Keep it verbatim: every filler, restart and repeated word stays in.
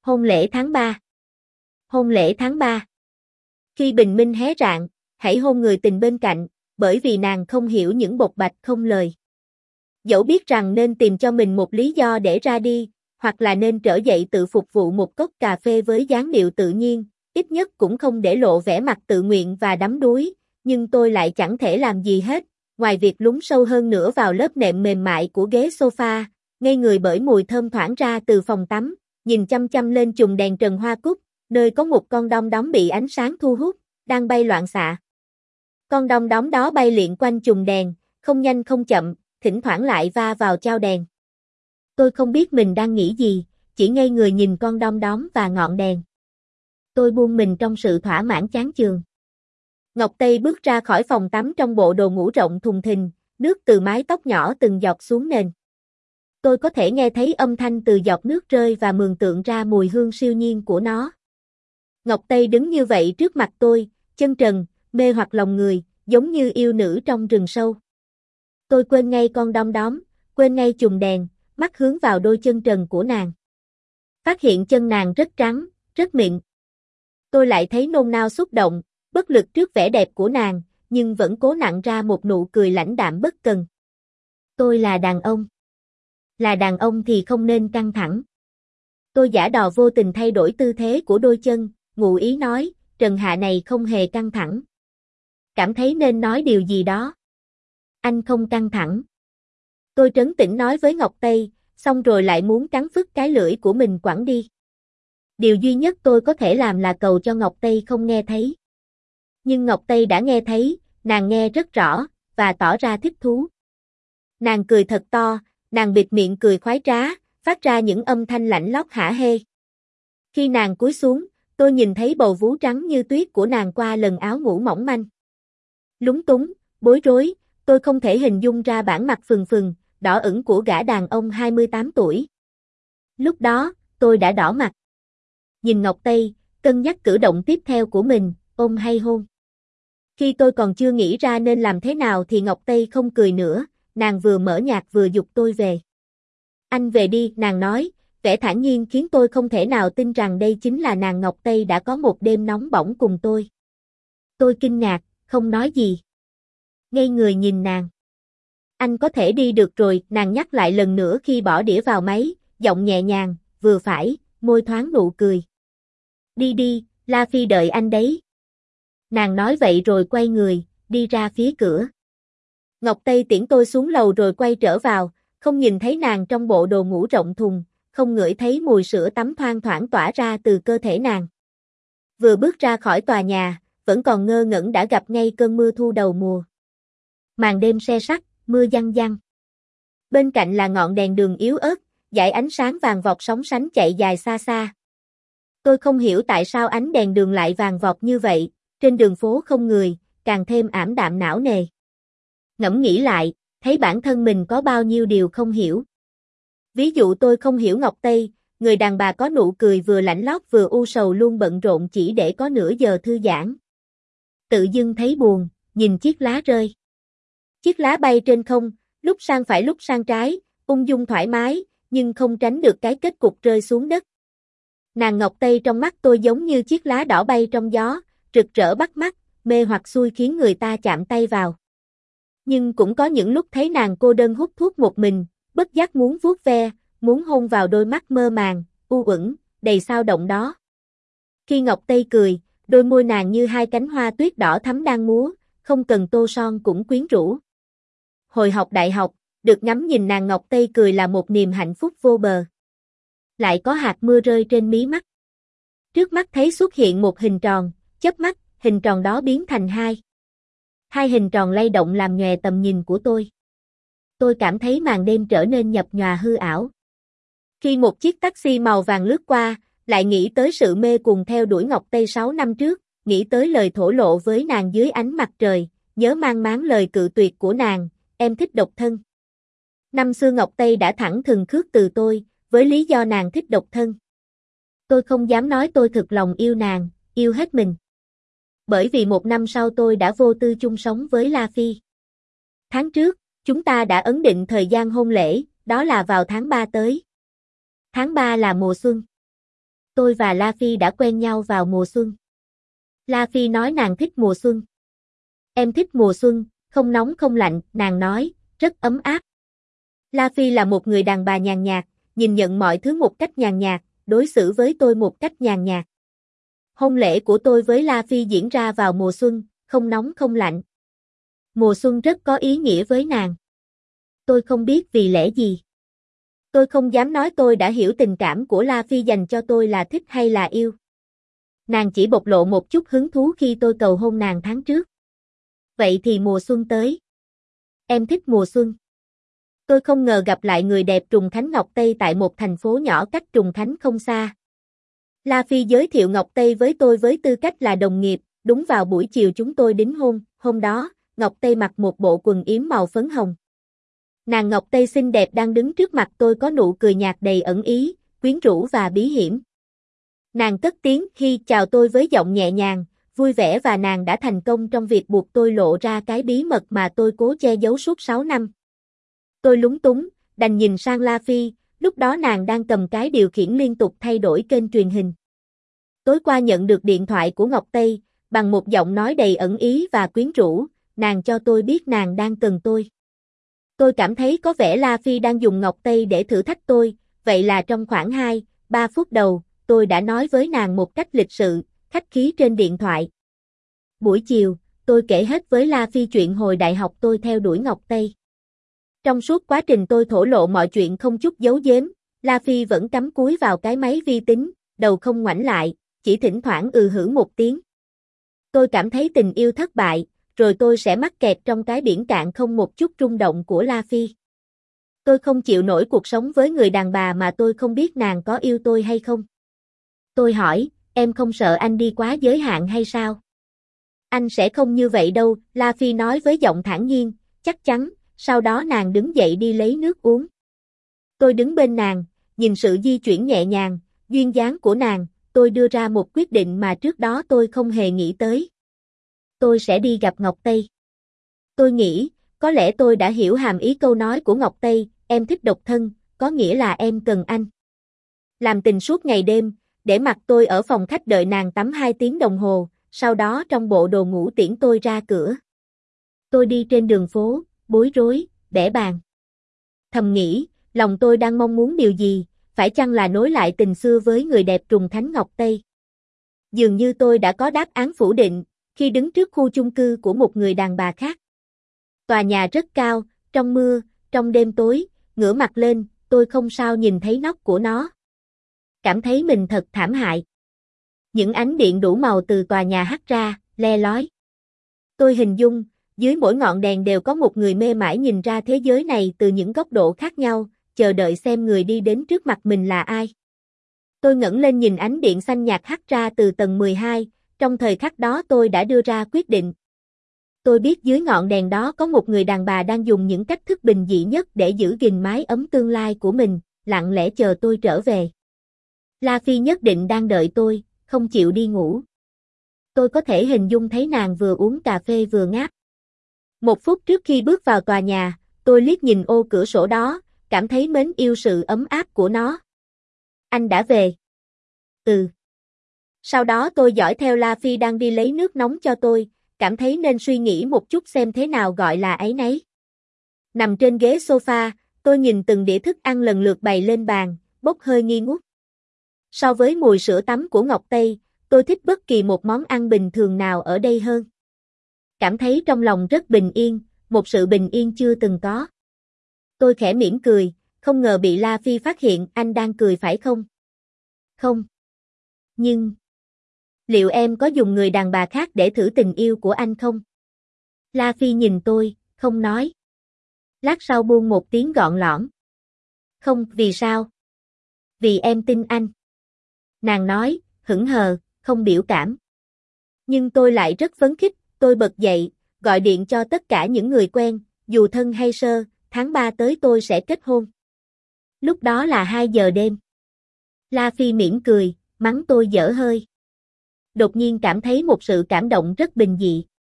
Hôn lễ tháng ba. Hôn lễ tháng ba. Khi bình minh hé rạng, hãy hôn người tình bên cạnh, bởi vì nàng không hiểu những bộc bạch không lời. Dẫu biết rằng nên tìm cho mình một lý do để ra đi, hoặc là nên trở dậy tự phục vụ một cốc cà phê với dáng điệu tự nhiên, ít nhất cũng không để lộ vẻ mặt tự nguyện và đắm đuối, nhưng tôi lại chẳng thể làm gì hết, ngoài việc lún sâu hơn nữa vào lớp nệm mềm mại của ghế sofa, ngây người bởi mùi thơm thoảng ra từ phòng tắm, nhìn chăm chăm lên chùm đèn trần hoa cúc, nơi có một con đom đóm bị ánh sáng thu hút, đang bay loạn xạ. Con đom đóm đó bay liệng quanh chùm đèn, không nhanh không chậm, thỉnh thoảng lại va vào chao đèn. Tôi không biết mình đang nghĩ gì, chỉ ngây người nhìn con đom đóm và ngọn đèn. Tôi buông mình trong sự thỏa mãn chán chường. Ngọc Tây bước ra khỏi phòng tắm trong bộ đồ ngủ rộng thùng thình, nước từ mái tóc nhỏ từng giọt xuống nền. Tôi có thể nghe thấy âm thanh từ giọt nước rơi và mường tượng ra mùi hương siêu nhiên của nó. Ngọc Tây đứng như vậy trước mặt tôi, chân trần, mê hoặc lòng người, giống như yêu nữ trong rừng sâu. Tôi quên ngay con đom đóm, quên ngay chùm đèn, mắt hướng vào đôi chân trần của nàng. Phát hiện chân nàng rất trắng, rất mịn. Tôi lại thấy nôn nao xúc động, bất lực trước vẻ đẹp của nàng, nhưng vẫn cố nặn ra một nụ cười lãnh đạm bất cần. Tôi là đàn ông. Là đàn ông thì không nên căng thẳng. Tôi giả đò vô tình thay đổi tư thế của đôi chân, ngụ ý nói, Trần Hạ này không hề căng thẳng. Cảm thấy nên nói điều gì đó. Anh không căng thẳng. Tôi trấn tĩnh nói với Ngọc Tây, xong rồi lại muốn cắn phức cái lưỡi của mình quẳng đi. Điều duy nhất tôi có thể làm là cầu cho Ngọc Tây không nghe thấy. Nhưng Ngọc Tây đã nghe thấy, nàng nghe rất rõ, và tỏ ra thích thú. Nàng cười thật to, nàng bịt miệng cười khoái trá, phát ra những âm thanh lạnh lót hả hê. Khi nàng cúi xuống, tôi nhìn thấy bầu vú trắng như tuyết của nàng qua lần áo ngủ mỏng manh. Lúng túng, bối rối, tôi không thể hình dung ra bản mặt phừng phừng, đỏ ửng của gã đàn ông hai mươi tám tuổi. Lúc đó, tôi đã đỏ mặt. Nhìn Ngọc Tây, cân nhắc cử động tiếp theo của mình, ôm hay hôn. Khi tôi còn chưa nghĩ ra nên làm thế nào thì Ngọc Tây không cười nữa, nàng vừa mở nhạc vừa giục tôi về. Anh về đi, nàng nói, vẻ thản nhiên khiến tôi không thể nào tin rằng đây chính là nàng Ngọc Tây đã có một đêm nóng bỏng cùng tôi. Tôi kinh ngạc, không nói gì. Ngây người nhìn nàng. Anh có thể đi được rồi, nàng nhắc lại lần nữa khi bỏ đĩa vào máy, giọng nhẹ nhàng, vừa phải, môi thoáng nụ cười. Đi đi, La Phi đợi anh đấy. Nàng nói vậy rồi quay người, đi ra phía cửa. Ngọc Tây tiễn tôi xuống lầu rồi quay trở vào, không nhìn thấy nàng trong bộ đồ ngủ rộng thùng, không ngửi thấy mùi sữa tắm thoang thoảng tỏa ra từ cơ thể nàng. Vừa bước ra khỏi tòa nhà, vẫn còn ngơ ngẩn đã gặp ngay cơn mưa thu đầu mùa. Màn đêm se sắt, mưa giăng giăng. Bên cạnh là ngọn đèn đường yếu ớt, dải ánh sáng vàng vọt sóng sánh chạy dài xa xa. Tôi không hiểu tại sao ánh đèn đường lại vàng vọt như vậy, trên đường phố không người, càng thêm ảm đạm não nề. Ngẫm nghĩ lại, thấy bản thân mình có bao nhiêu điều không hiểu. Ví dụ tôi không hiểu Ngọc Tây, người đàn bà có nụ cười vừa lạnh lót vừa u sầu luôn bận rộn chỉ để có nửa giờ thư giãn. Tự dưng thấy buồn, nhìn chiếc lá rơi. Chiếc lá bay trên không, lúc sang phải lúc sang trái, ung dung thoải mái, nhưng không tránh được cái kết cục rơi xuống đất. Nàng Ngọc Tây trong mắt tôi giống như chiếc lá đỏ bay trong gió, rực rỡ bắt mắt, mê hoặc xui khiến người ta chạm tay vào. Nhưng cũng có những lúc thấy nàng cô đơn hút thuốc một mình, bất giác muốn vuốt ve, muốn hôn vào đôi mắt mơ màng, u uẩn, đầy sao động đó. Khi Ngọc Tây cười, đôi môi nàng như hai cánh hoa tuyết đỏ thắm đang múa, không cần tô son cũng quyến rũ. Hồi học đại học, được ngắm nhìn nàng Ngọc Tây cười là một niềm hạnh phúc vô bờ. Lại có hạt mưa rơi trên mí mắt. Trước mắt thấy xuất hiện một hình tròn, chớp mắt, hình tròn đó biến thành hai. Hai hình tròn lay động làm nhòe tầm nhìn của tôi. Tôi cảm thấy màn đêm trở nên nhập nhòa hư ảo. Khi một chiếc taxi màu vàng lướt qua, lại nghĩ tới sự mê cuồng theo đuổi Ngọc Tây sáu năm trước, nghĩ tới lời thổ lộ với nàng dưới ánh mặt trời, nhớ mang máng lời cự tuyệt của nàng, em thích độc thân. Năm xưa Ngọc Tây đã thẳng thừng khước từ tôi, với lý do nàng thích độc thân. Tôi không dám nói tôi thực lòng yêu nàng, yêu hết mình. Bởi vì một năm sau tôi đã vô tư chung sống với La Phi. Tháng trước, chúng ta đã ấn định thời gian hôn lễ, đó là vào tháng ba tới. Tháng ba là mùa xuân. Tôi và La Phi đã quen nhau vào mùa xuân. La Phi nói nàng thích mùa xuân. Em thích mùa xuân, không nóng không lạnh, nàng nói, rất ấm áp. La Phi là một người đàn bà nhàn nhạt, nhìn nhận mọi thứ một cách nhàn nhạt, đối xử với tôi một cách nhàn nhạt. Hôn lễ của tôi với La Phi diễn ra vào mùa xuân, không nóng không lạnh. Mùa xuân rất có ý nghĩa với nàng. Tôi không biết vì lẽ gì. Tôi không dám nói tôi đã hiểu tình cảm của La Phi dành cho tôi là thích hay là yêu. Nàng chỉ bộc lộ một chút hứng thú khi tôi cầu hôn nàng tháng trước. Vậy thì mùa xuân tới. Em thích mùa xuân. Tôi không ngờ gặp lại người đẹp Trùng Khánh Ngọc Tây tại một thành phố nhỏ cách Trùng Khánh không xa. La Phi giới thiệu Ngọc Tây với tôi với tư cách là đồng nghiệp, đúng vào buổi chiều chúng tôi đính hôn, hôm đó, Ngọc Tây mặc một bộ quần yếm màu phấn hồng. Nàng Ngọc Tây xinh đẹp đang đứng trước mặt tôi có nụ cười nhạt đầy ẩn ý, quyến rũ và bí hiểm. Nàng cất tiếng khi chào tôi với giọng nhẹ nhàng, vui vẻ và nàng đã thành công trong việc buộc tôi lộ ra cái bí mật mà tôi cố che giấu suốt sáu năm. Tôi lúng túng, đành nhìn sang La Phi, lúc đó nàng đang cầm cái điều khiển liên tục thay đổi kênh truyền hình. Tối qua nhận được điện thoại của Ngọc Tây, bằng một giọng nói đầy ẩn ý và quyến rũ, nàng cho tôi biết nàng đang cần tôi. Tôi cảm thấy có vẻ La Phi đang dùng Ngọc Tây để thử thách tôi, vậy là trong khoảng hai, ba phút đầu, tôi đã nói với nàng một cách lịch sự, khách khí trên điện thoại. Buổi chiều, tôi kể hết với La Phi chuyện hồi đại học tôi theo đuổi Ngọc Tây. Trong suốt quá trình tôi thổ lộ mọi chuyện không chút giấu giếm, La Phi vẫn cắm cúi vào cái máy vi tính, đầu không ngoảnh lại, chỉ thỉnh thoảng ừ hử một tiếng. Tôi cảm thấy tình yêu thất bại, rồi tôi sẽ mắc kẹt trong cái biển cạn không một chút rung động của La Phi. Tôi không chịu nổi cuộc sống với người đàn bà mà tôi không biết nàng có yêu tôi hay không. Tôi hỏi, em không sợ anh đi quá giới hạn hay sao? Anh sẽ không như vậy đâu, La Phi nói với giọng thản nhiên, chắc chắn, sau đó nàng đứng dậy đi lấy nước uống. Tôi đứng bên nàng, nhìn sự di chuyển nhẹ nhàng, duyên dáng của nàng, tôi đưa ra một quyết định mà trước đó tôi không hề nghĩ tới. Tôi sẽ đi gặp Ngọc Tây. Tôi nghĩ, có lẽ tôi đã hiểu hàm ý câu nói của Ngọc Tây, em thích độc thân, có nghĩa là em cần anh. Làm tình suốt ngày đêm, để mặc tôi ở phòng khách đợi nàng tắm hai tiếng đồng hồ, sau đó trong bộ đồ ngủ tiễn tôi ra cửa. Tôi đi trên đường phố, bối rối, bẽ bàng. Thầm nghĩ, lòng tôi đang mong muốn điều gì, phải chăng là nối lại tình xưa với người đẹp Trùng Khánh Ngọc Tây. Dường như tôi đã có đáp án phủ định, khi đứng trước khu chung cư của một người đàn bà khác. Tòa nhà rất cao, trong mưa, trong đêm tối, ngửa mặt lên, tôi không sao nhìn thấy nóc của nó. Cảm thấy mình thật thảm hại. Những ánh điện đủ màu từ tòa nhà hắt ra, le lói. Tôi hình dung, dưới mỗi ngọn đèn đều có một người mê mải nhìn ra thế giới này từ những góc độ khác nhau, chờ đợi xem người đi đến trước mặt mình là ai. Tôi ngẩng lên nhìn ánh điện xanh nhạt hắt ra từ tầng mười hai, trong thời khắc đó tôi đã đưa ra quyết định. Tôi biết dưới ngọn đèn đó có một người đàn bà đang dùng những cách thức bình dị nhất để giữ gìn mái ấm tương lai của mình, lặng lẽ chờ tôi trở về. La Phi nhất định đang đợi tôi, không chịu đi ngủ. Tôi có thể hình dung thấy nàng vừa uống cà phê vừa ngáp. Một phút trước khi bước vào tòa nhà, tôi liếc nhìn ô cửa sổ đó, cảm thấy mến yêu sự ấm áp của nó. Anh đã về. Ừ. Sau đó tôi dõi theo La Phi đang đi lấy nước nóng cho tôi, cảm thấy nên suy nghĩ một chút xem thế nào gọi là áy náy. Nằm trên ghế sofa, tôi nhìn từng đĩa thức ăn lần lượt bày lên bàn, bốc hơi nghi ngút. So với mùi sữa tắm của Ngọc Tây, tôi thích bất kỳ một món ăn bình thường nào ở đây hơn. Cảm thấy trong lòng rất bình yên, một sự bình yên chưa từng có. Tôi khẽ mỉm cười, không ngờ bị La Phi phát hiện anh đang cười phải không? Không. Nhưng... liệu em có dùng người đàn bà khác để thử tình yêu của anh không? La Phi nhìn tôi, không nói. Lát sau buông một tiếng gọn lõn. Không, vì sao? Vì em tin anh. Nàng nói, hững hờ, không biểu cảm. Nhưng tôi lại rất phấn khích, tôi bật dậy, gọi điện cho tất cả những người quen, dù thân hay sơ, tháng ba tới tôi sẽ kết hôn. Lúc đó là hai giờ đêm. La Phi mỉm cười, mắng tôi dở hơi. Đột nhiên cảm thấy một sự cảm động rất bình dị.